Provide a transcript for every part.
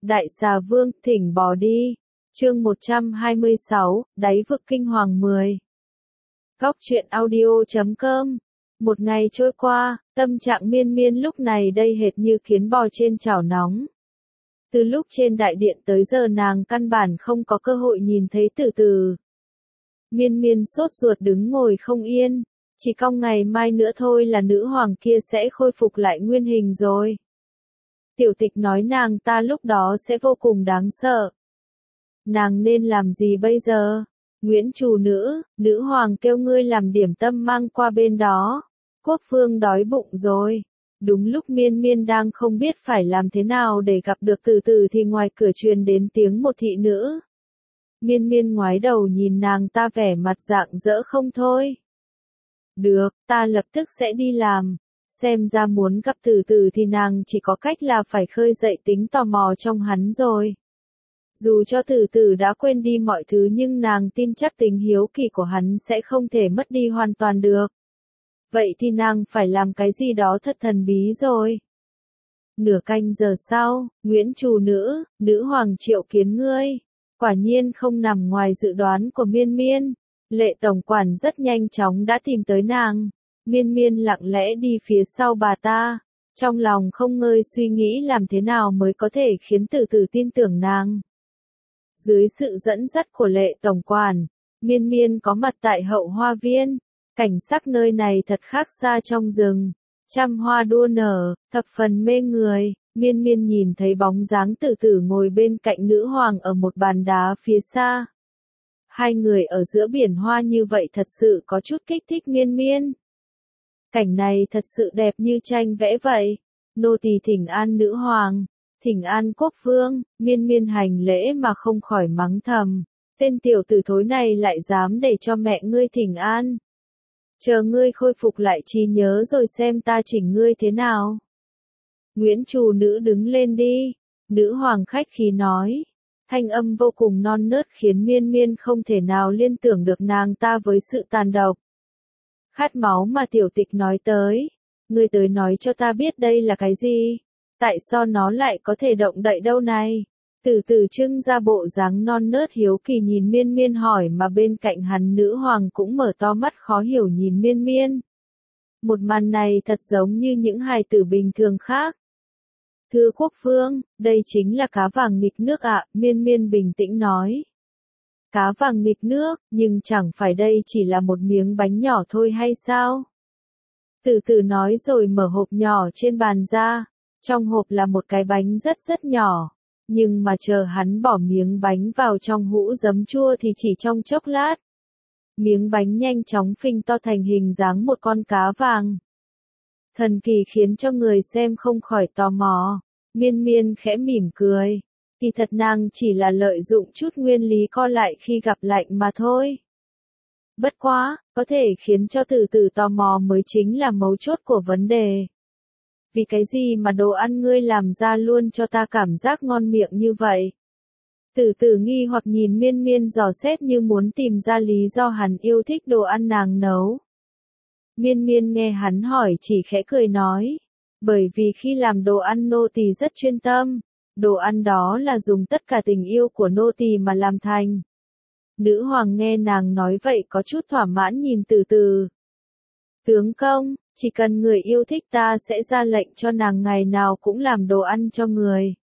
Đại xà vương, thỉnh bỏ đi. Chương 126, đáy vực kinh hoàng 10. Góc truyện audio.com. Một ngày trôi qua, tâm trạng Miên Miên lúc này đây hệt như kiến bò trên chảo nóng. Từ lúc trên đại điện tới giờ nàng căn bản không có cơ hội nhìn thấy Từ Từ. Miên Miên sốt ruột đứng ngồi không yên, chỉ cong ngày mai nữa thôi là nữ hoàng kia sẽ khôi phục lại nguyên hình rồi. Tiểu Tịch nói nàng ta lúc đó sẽ vô cùng đáng sợ. Nàng nên làm gì bây giờ? Nguyễn chủ nữ hoàng kêu ngươi làm điểm tâm mang qua bên đó. Quốc vương đói bụng rồi. Đúng lúc Miên Miên đang không biết phải làm thế nào để gặp được Từ Từ thì ngoài cửa truyền đến tiếng một thị nữ. Miên Miên ngoái đầu nhìn nàng ta vẻ mặt rạng rỡ không thôi. Được, ta lập tức sẽ đi làm. Xem ra muốn gặp Từ Từ thì nàng chỉ có cách là phải khơi dậy tính tò mò trong hắn rồi. Dù cho Từ Từ đã quên đi mọi thứ nhưng nàng tin chắc tình hiếu kỳ của hắn sẽ không thể mất đi hoàn toàn được. Vậy thì nàng phải làm cái gì đó thật thần bí rồi. Nửa canh giờ sau, Nguyễn chủ nữ hoàng triệu kiến ngươi. Quả nhiên không nằm ngoài dự đoán của Miên Miên. Lệ tổng quản rất nhanh chóng đã tìm tới nàng. Miên Miên lặng lẽ đi phía sau bà ta. Trong lòng không ngơi suy nghĩ làm thế nào mới có thể khiến Từ Từ tin tưởng nàng. Dưới sự dẫn dắt của Lệ tổng quản, Miên Miên có mặt tại hậu hoa viên. Cảnh sắc nơi này thật khác xa trong rừng. Trăm hoa đua nở, thập phần mê người. Miên Miên nhìn thấy bóng dáng Từ Từ ngồi bên cạnh nữ hoàng ở một bàn đá phía xa. Hai người ở giữa biển hoa như vậy thật sự có chút kích thích Miên Miên. Cảnh này thật sự đẹp như tranh vẽ vậy. Nô tỳ thỉnh an nữ hoàng, thỉnh an quốc vương. Miên Miên hành lễ mà không khỏi mắng thầm. Tên tiểu tử thối này lại dám để cho mẹ ngươi thỉnh an. Chờ ngươi khôi phục lại trí nhớ rồi xem ta chỉnh ngươi thế nào. Nguyễn chủ nữ đứng lên đi. Nữ hoàng khách khí nói. Thanh âm vô cùng non nớt khiến Miên Miên không thể nào liên tưởng được nàng ta với sự tàn độc. Khát máu mà Tiểu Tịch nói tới. Ngươi tới nói cho ta biết đây là cái gì? Tại sao nó lại có thể động đậy đâu này? Từ từ trưng ra bộ dáng non nớt hiếu kỳ nhìn Miên Miên hỏi mà bên cạnh hắn nữ hoàng cũng mở to mắt khó hiểu nhìn Miên Miên. Một màn này thật giống như những hài tử bình thường khác. Thưa quốc vương, đây chính là cá vàng nghịch nước ạ, Miên Miên bình tĩnh nói. Cá vàng nghịch nước, nhưng chẳng phải đây chỉ là một miếng bánh nhỏ thôi hay sao? Từ từ nói rồi mở hộp nhỏ trên bàn ra. Trong hộp là một cái bánh rất nhỏ. Nhưng mà chờ hắn bỏ miếng bánh vào trong hũ giấm chua thì chỉ trong chốc lát. Miếng bánh nhanh chóng phình to thành hình dáng một con cá vàng. Thần kỳ khiến cho người xem không khỏi tò mò. Miên Miên khẽ mỉm cười. Kỳ thật nàng chỉ là lợi dụng chút nguyên lý co lại khi gặp lạnh mà thôi. Bất quá, có thể khiến cho Từ Từ tò mò mới chính là mấu chốt của vấn đề. Vì cái gì mà đồ ăn ngươi làm ra luôn cho ta cảm giác ngon miệng như vậy? Từ từ nghi hoặc nhìn Miên Miên dò xét như muốn tìm ra lý do hắn yêu thích đồ ăn nàng nấu. Miên Miên nghe hắn hỏi chỉ khẽ cười nói. Bởi vì khi làm đồ ăn nô tỳ rất chuyên tâm. Đồ ăn đó là dùng tất cả tình yêu của nô tỳ mà làm thành. Nữ hoàng nghe nàng nói vậy có chút thỏa mãn nhìn Từ Từ. Tướng công, chỉ cần người yêu thích ta sẽ ra lệnh cho nàng ngày nào cũng làm đồ ăn cho người.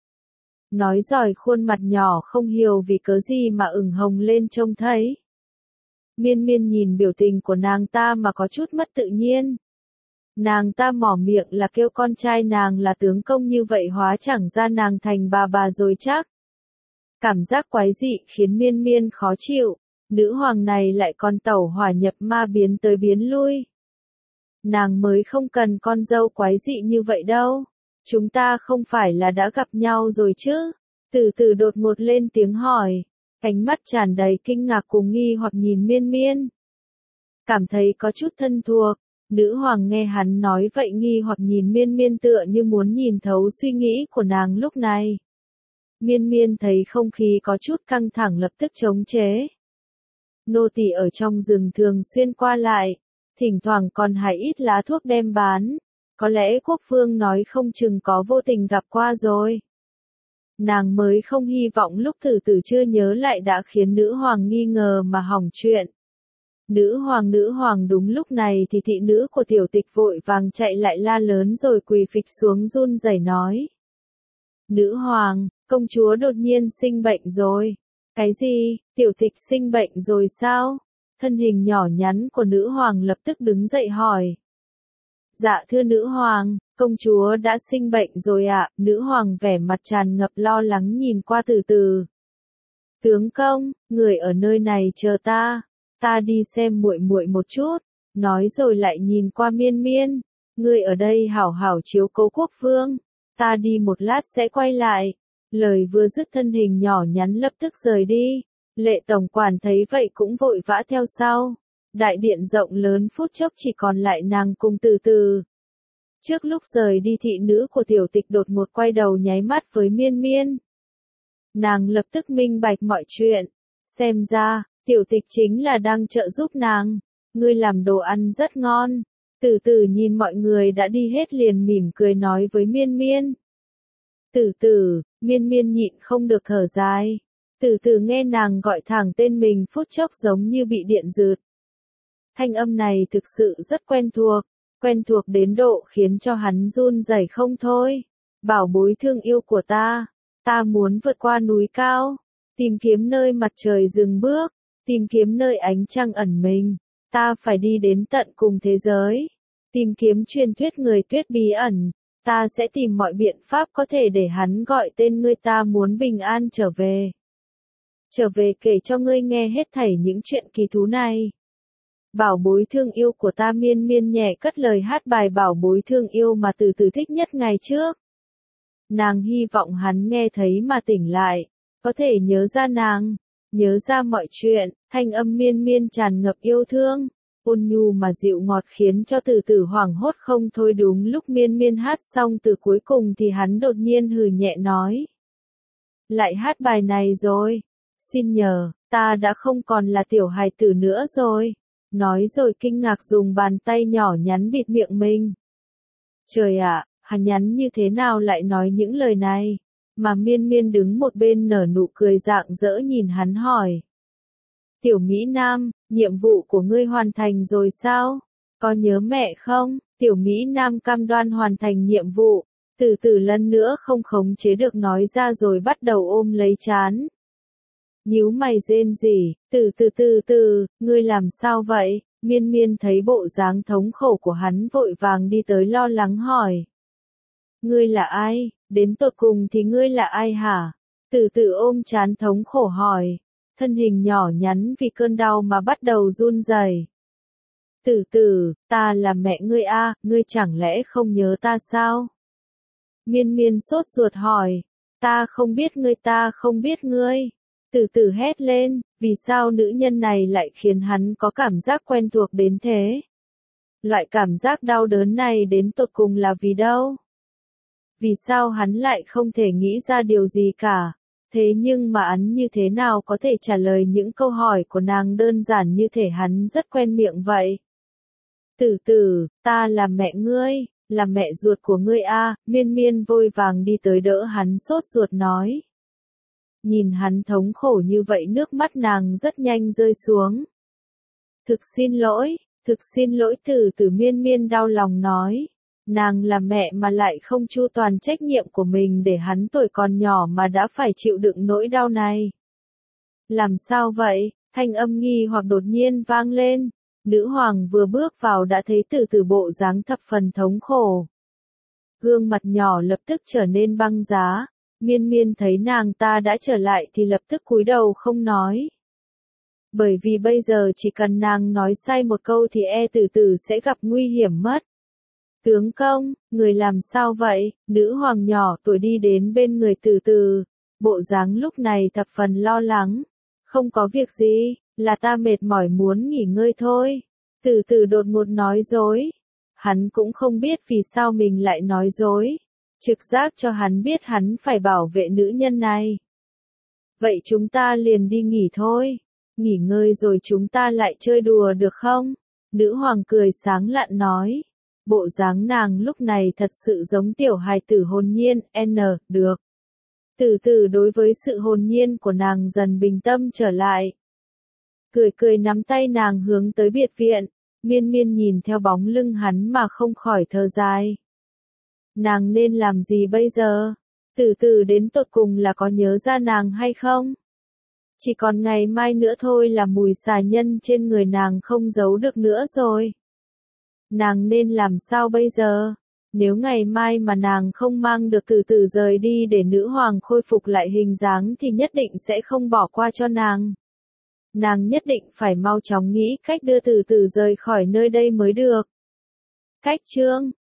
Nói rồi khuôn mặt nhỏ không hiểu vì cớ gì mà ửng hồng lên trông thấy. Miên Miên nhìn biểu tình của nàng ta mà có chút mất tự nhiên. Nàng ta mỏ miệng là kêu con trai nàng là tướng công như vậy hóa chẳng ra nàng thành bà rồi chắc. Cảm giác quái dị khiến Miên Miên khó chịu. Nữ hoàng này lại còn tẩu hỏa nhập ma biến tới biến lui. Nàng mới không cần con dâu quái dị như vậy đâu. Chúng ta không phải là đã gặp nhau rồi chứ? Từ từ đột ngột lên tiếng hỏi. Ánh mắt tràn đầy kinh ngạc cùng nghi hoặc nhìn Miên Miên. Cảm thấy có chút thân thuộc. Nữ hoàng nghe hắn nói vậy nghi hoặc nhìn Miên Miên tựa như muốn nhìn thấu suy nghĩ của nàng lúc này. Miên Miên thấy không khí có chút căng thẳng lập tức chống chế. Nô tỳ ở trong rừng thường xuyên qua lại. Thỉnh thoảng còn hái ít lá thuốc đem bán. Có lẽ quốc vương nói không chừng có vô tình gặp qua rồi. Nàng mới không hy vọng lúc từ từ chưa nhớ lại đã khiến nữ hoàng nghi ngờ mà hỏng chuyện. Nữ hoàng đúng lúc này thì thị nữ của tiểu tịch vội vàng chạy lại la lớn rồi quỳ phịch xuống run rẩy nói. Nữ hoàng, công chúa đột nhiên sinh bệnh rồi. Cái gì, tiểu tịch sinh bệnh rồi sao? Thân hình nhỏ nhắn của nữ hoàng lập tức đứng dậy hỏi. Dạ thưa nữ hoàng, công chúa đã sinh bệnh rồi ạ. Nữ hoàng vẻ mặt tràn ngập lo lắng nhìn qua từ từ. Tướng công, người ở nơi này chờ ta. Ta đi xem muội muội một chút, nói rồi lại nhìn qua Miên Miên, ngươi ở đây hảo hảo chiếu cố quốc vương, ta đi một lát sẽ quay lại. Lời vừa dứt thân hình nhỏ nhắn lập tức rời đi, Lệ tổng quản thấy vậy cũng vội vã theo sau. Đại điện rộng lớn phút chốc chỉ còn lại nàng cùng từ từ. Trước lúc rời đi thị nữ của tiểu tịch đột ngột quay đầu nháy mắt với Miên Miên. Nàng lập tức minh bạch mọi chuyện, xem ra, tiểu tịch chính là đang trợ giúp nàng. Ngươi làm đồ ăn rất ngon. Từ từ nhìn mọi người đã đi hết liền mỉm cười nói với Miên Miên. Từ từ, Miên Miên nhịn không được thở dài. Từ từ nghe nàng gọi thẳng tên mình phút chốc giống như bị điện giật. Thanh âm này thực sự rất quen thuộc đến độ khiến cho hắn run rẩy không thôi. Bảo bối thương yêu của ta muốn vượt qua núi cao, tìm kiếm nơi mặt trời dừng bước, tìm kiếm nơi ánh trăng ẩn mình, ta phải đi đến tận cùng thế giới, tìm kiếm truyền thuyết người tuyết bí ẩn, ta sẽ tìm mọi biện pháp có thể để hắn gọi tên ngươi, ta muốn bình an trở về. Trở về kể cho ngươi nghe hết thảy những chuyện kỳ thú này. Bảo bối thương yêu của ta, Miên Miên nhẹ cất lời hát bài bảo bối thương yêu mà từ từ thích nhất ngày trước. Nàng hy vọng hắn nghe thấy mà tỉnh lại, có thể nhớ ra nàng, nhớ ra mọi chuyện. Thanh âm Miên Miên tràn ngập yêu thương, ôn nhu mà dịu ngọt khiến cho từ từ hoảng hốt không thôi. Đúng lúc Miên Miên hát xong từ cuối cùng thì hắn đột nhiên hừ nhẹ nói. Lại hát bài này rồi, xin nhờ, ta đã không còn là tiểu hài tử nữa rồi. Nói rồi kinh ngạc dùng bàn tay nhỏ nhắn bịt miệng mình. Trời ạ, hắn nhắn như thế nào lại nói những lời này? Mà Miên Miên đứng một bên nở nụ cười rạng rỡ nhìn hắn hỏi. Tiểu Mỹ Nam, nhiệm vụ của ngươi hoàn thành rồi sao? Có nhớ mẹ không? Tiểu Mỹ Nam cam đoan hoàn thành nhiệm vụ. Từ từ lần nữa không khống chế được nói ra rồi bắt đầu ôm lấy trán. Nhíu mày rên rỉ, từ, ngươi làm sao vậy? Miên Miên thấy bộ dáng thống khổ của hắn vội vàng đi tới lo lắng hỏi. Ngươi là ai? Đến tột cùng thì ngươi là ai hả? Từ từ ôm trán thống khổ hỏi. Thân hình nhỏ nhắn vì cơn đau mà bắt đầu run rẩy. Từ, ta là mẹ ngươi a, ngươi chẳng lẽ không nhớ ta sao? Miên Miên sốt ruột hỏi. Ta không biết ngươi, ta không biết ngươi. Từ từ hét lên, vì sao nữ nhân này lại khiến hắn có cảm giác quen thuộc đến thế? Loại cảm giác đau đớn này đến tột cùng là vì đâu? Vì sao hắn lại không thể nghĩ ra điều gì cả? Thế nhưng mà hắn như thế nào có thể trả lời những câu hỏi của nàng đơn giản như thể hắn rất quen miệng vậy? Từ, ta là mẹ ngươi, là mẹ ruột của ngươi a. Miên Miên vội vàng đi tới đỡ hắn sốt ruột nói. Nhìn hắn thống khổ như vậy nước mắt nàng rất nhanh rơi xuống. Thực xin lỗi, từ Miên Miên đau lòng nói. Nàng là mẹ mà lại không chu toàn trách nhiệm của mình để hắn tuổi còn nhỏ mà đã phải chịu đựng nỗi đau này. Làm sao vậy? Thanh âm nghi hoặc đột nhiên vang lên. Nữ hoàng vừa bước vào đã thấy từ bộ dáng thập phần thống khổ. Gương mặt nhỏ lập tức trở nên băng giá. Miên Miên thấy nàng ta đã trở lại thì lập tức cúi đầu không nói. Bởi vì bây giờ chỉ cần nàng nói sai một câu thì từ sẽ gặp nguy hiểm mất. Tướng công, người làm sao vậy? Nữ hoàng nhỏ tuổi đi đến bên người từ, bộ dáng lúc này thập phần lo lắng. Không có việc gì, là ta mệt mỏi muốn nghỉ ngơi thôi. Từ đột ngột nói dối. Hắn cũng không biết vì sao mình lại nói dối. Trực giác cho hắn biết hắn phải bảo vệ nữ nhân này. Vậy chúng ta liền đi nghỉ thôi. Nghỉ ngơi rồi chúng ta lại chơi đùa được không? Nữ hoàng cười sáng lạn nói. Bộ dáng nàng lúc này thật sự giống tiểu hài tử hồn nhiên, được. Từ từ đối với sự hồn nhiên của nàng dần bình tâm trở lại. Cười cười nắm tay nàng hướng tới biệt viện, Miên Miên nhìn theo bóng lưng hắn mà không khỏi thở dài. Nàng nên làm gì bây giờ? Từ từ đến tột cùng là có nhớ ra nàng hay không? Chỉ còn ngày mai nữa thôi là mùi xà nhân trên người nàng không giấu được nữa rồi. Nàng nên làm sao bây giờ? Nếu ngày mai mà nàng không mang được từ từ rời đi để nữ hoàng khôi phục lại hình dáng thì nhất định sẽ không bỏ qua cho nàng. Nàng nhất định phải mau chóng nghĩ cách đưa từ từ rời khỏi nơi đây mới được. Cách chương